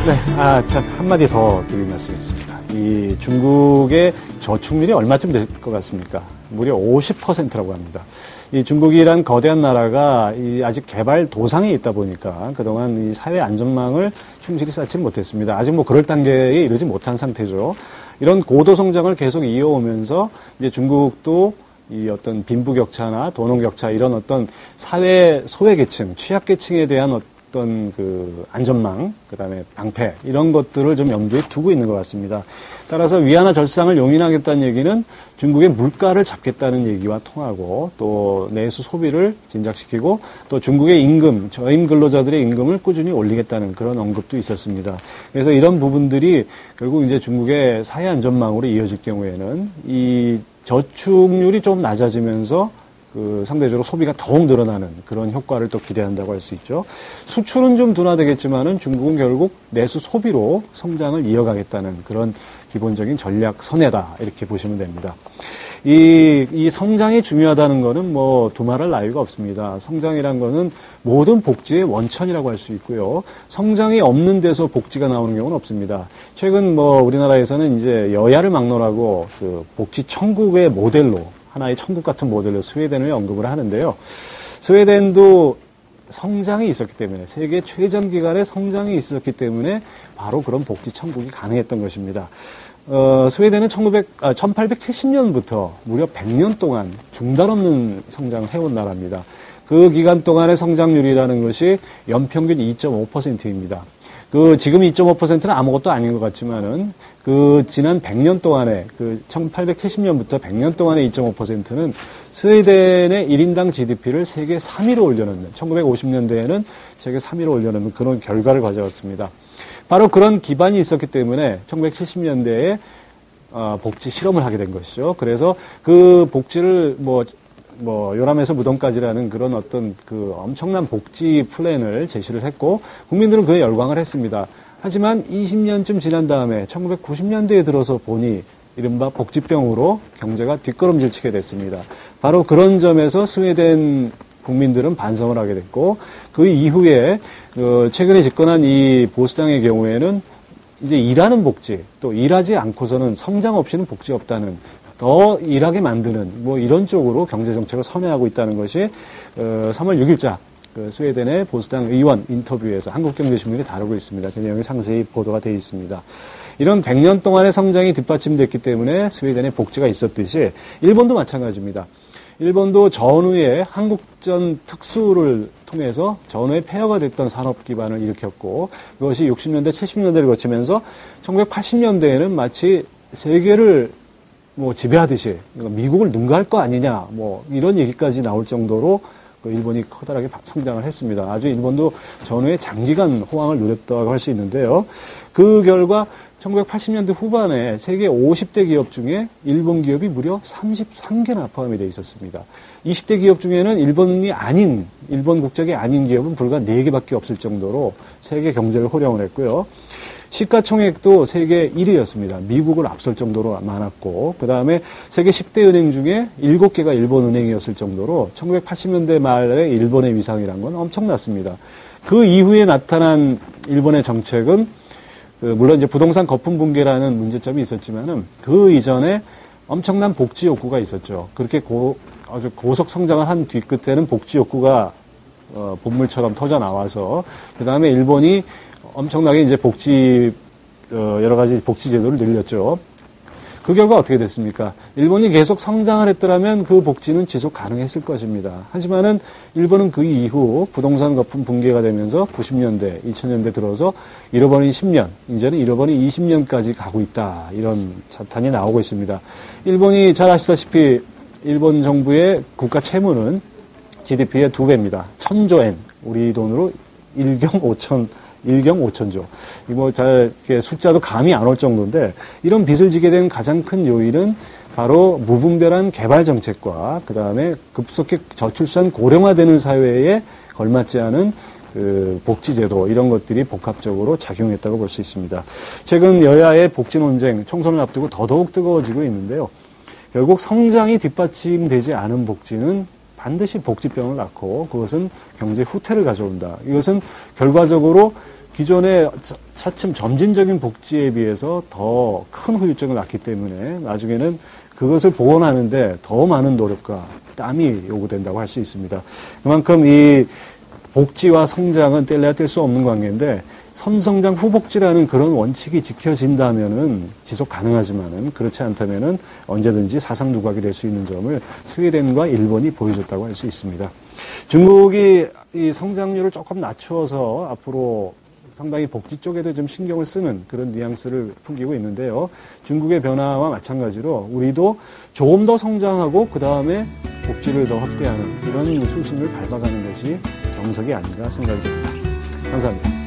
네, 참, 한마디 더 드릴 말씀이 있습니다. 이 중국의 저축률이 얼마쯤 될 것 같습니까? 무려 50%라고 합니다. 이 중국이란 거대한 나라가 아직 개발 도상에 있다 보니까 그동안 이 사회 안전망을 충실히 쌓지는 못했습니다. 아직 뭐 그럴 단계에 이르지 못한 상태죠. 이런 고도 성장을 계속 이어오면서 이제 중국도 이 어떤 빈부격차나 도농격차 이런 어떤 사회 소외계층, 취약계층에 대한 어떤 그 안전망, 그다음에 방패 이런 것들을 좀 염두에 두고 있는 것 같습니다. 따라서 위안화 절상을 용인하겠다는 얘기는 중국의 물가를 잡겠다는 얘기와 통하고 또 내수 소비를 진작시키고 또 중국의 임금, 저임 근로자들의 임금을 꾸준히 올리겠다는 그런 언급도 있었습니다. 그래서 이런 부분들이 결국 이제 중국의 사회 안전망으로 이어질 경우에는 이 저축률이 좀 낮아지면서 상대적으로 소비가 더욱 늘어나는 그런 효과를 또 기대한다고 할 수 있죠. 수출은 좀 둔화되겠지만은 중국은 결국 내수 소비로 성장을 이어가겠다는 그런 기본적인 전략 선회다. 이렇게 보시면 됩니다. 이 성장이 중요하다는 거는 뭐 두말할 나위가 없습니다. 성장이란 거는 모든 복지의 원천이라고 할 수 있고요. 성장이 없는 데서 복지가 나오는 경우는 없습니다. 최근 뭐 우리나라에서는 이제 여야를 막론하고 그 복지 천국의 모델로 하나의 천국 같은 모델로 스웨덴을 언급을 하는데요. 스웨덴도 성장이 있었기 때문에 세계 최전 기간의 성장이 있었기 때문에 바로 그런 복지 천국이 가능했던 것입니다. 스웨덴은 1870년부터 무려 100년 동안 중단 없는 성장을 해온 나라입니다. 그 기간 동안의 성장률이라는 것이 연평균 2.5%입니다. 지금 2.5%는 아무것도 아닌 것 같지만은, 지난 100년 동안에, 1870년부터 100년 동안의 2.5%는 스웨덴의 1인당 GDP를 세계 3위로 올려놓는, 1950년대에는 세계 3위로 올려놓는 그런 결과를 가져왔습니다. 바로 그런 기반이 있었기 때문에 1970년대에, 복지 실험을 하게 된 것이죠. 그래서 그 복지를 요람에서 무덤까지라는 그런 어떤 엄청난 복지 플랜을 제시를 했고, 국민들은 그에 열광을 했습니다. 하지만 20년쯤 지난 다음에 1990년대에 들어서 보니 이른바 복지병으로 경제가 뒷걸음질 치게 됐습니다. 바로 그런 점에서 스웨덴 국민들은 반성을 하게 됐고, 그 이후에 최근에 집권한 이 보수당의 경우에는 이제 일하는 복지, 또 일하지 않고서는 성장 없이는 복지 없다는 더 일하게 만드는 이런 쪽으로 경제정책을 선회하고 있다는 것이 3월 6일자 스웨덴의 보수당 의원 인터뷰에서 한국경제신문이 다루고 있습니다. 그 내용이 상세히 보도가 되어 있습니다. 이런 100년 동안의 성장이 뒷받침됐기 때문에 스웨덴의 복지가 있었듯이 일본도 마찬가지입니다. 일본도 전후에 한국전 특수를 통해서 전후에 폐허가 됐던 산업 기반을 일으켰고, 그것이 60년대, 70년대를 거치면서 1980년대에는 마치 세계를 지배하듯이 미국을 능가할 거 아니냐 이런 얘기까지 나올 정도로 일본이 커다랗게 성장을 했습니다. 아주 일본도 전후에 장기간 호황을 누렸다고 할 수 있는데요. 그 결과 1980년대 후반에 세계 50대 기업 중에 일본 기업이 무려 33개나 포함이 되어 있었습니다. 20대 기업 중에는 일본 국적이 아닌 기업은 불과 4개밖에 없을 정도로 세계 경제를 호령을 했고요. 시가총액도 세계 1위였습니다. 미국을 앞설 정도로 많았고, 그 다음에 세계 10대 은행 중에 7개가 일본 은행이었을 정도로 1980년대 말에 일본의 위상이란 건 엄청났습니다. 그 이후에 나타난 일본의 정책은 물론 이제 부동산 거품 붕괴라는 문제점이 있었지만은 그 이전에 엄청난 복지 욕구가 있었죠. 그렇게 아주 고속 성장을 한 뒤끝에는 복지 욕구가 본물처럼 터져 나와서 그 다음에 일본이 엄청나게 이제 여러 가지 복지 제도를 늘렸죠. 그 결과 어떻게 됐습니까? 일본이 계속 성장을 했더라면 그 복지는 지속 가능했을 것입니다. 하지만은 일본은 그 이후 부동산 거품 붕괴가 되면서 90년대, 2000년대 들어서 잃어버린 10년, 이제는 잃어버린 20년까지 가고 있다. 이런 자탄이 나오고 있습니다. 일본이 잘 아시다시피 일본 정부의 국가 채무는 GDP의 2배입니다. 1000조엔, 우리 돈으로 1경 5천조. 숫자도 감이 안 올 정도인데, 이런 빚을 지게 된 가장 큰 요인은 바로 무분별한 개발 정책과, 그 다음에 급속히 저출산 고령화되는 사회에 걸맞지 않은 복지제도, 이런 것들이 복합적으로 작용했다고 볼 수 있습니다. 최근 여야의 복지 논쟁, 총선을 앞두고 더더욱 뜨거워지고 있는데요. 결국 성장이 뒷받침되지 않은 복지는 반드시 복지병을 낳고 그것은 경제 후퇴를 가져온다. 이것은 결과적으로 기존의 차츰 점진적인 복지에 비해서 더 큰 후유증을 낳기 때문에 나중에는 그것을 복원하는데 더 많은 노력과 땀이 요구된다고 할 수 있습니다. 그만큼 이 복지와 성장은 뗄래야 뗄 수 없는 관계인데 선성장 후복지라는 그런 원칙이 지켜진다면은 지속 가능하지만은 그렇지 않다면은 언제든지 사상 누각이 될 수 있는 점을 스웨덴과 일본이 보여줬다고 할 수 있습니다. 중국이 이 성장률을 조금 낮추어서 앞으로 상당히 복지 쪽에도 좀 신경을 쓰는 그런 뉘앙스를 풍기고 있는데요. 중국의 변화와 마찬가지로 우리도 조금 더 성장하고 그 다음에 복지를 더 확대하는 이런 수순을 밟아가는 것이 정석이 아닌가 생각이 듭니다. 감사합니다.